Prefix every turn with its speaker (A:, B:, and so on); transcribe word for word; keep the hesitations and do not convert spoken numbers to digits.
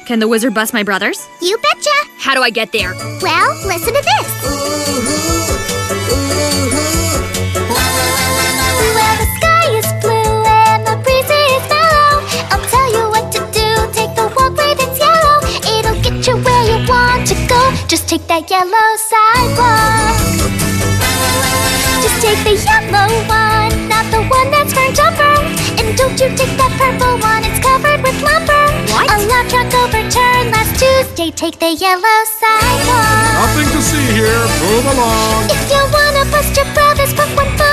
A: Can the wizard bust my brothers?
B: You betcha!
A: How do I get there?
B: Well, listen to this. Well, the sky is blue and the breeze is mellow. I'll tell you what to do. Take the walkway that's yellow. It'll get you where you want to go. Just take that yellow sidewalk. Just take the yellow one, not the one that's burnt umber. And don't you take that purple one, it's covered with lumber.
A: What?
B: A log truck overturned last Tuesday. Take the yellow sidewalk.
C: Nothing to see here. Move along.
B: If you wanna bust your brothers, put one foot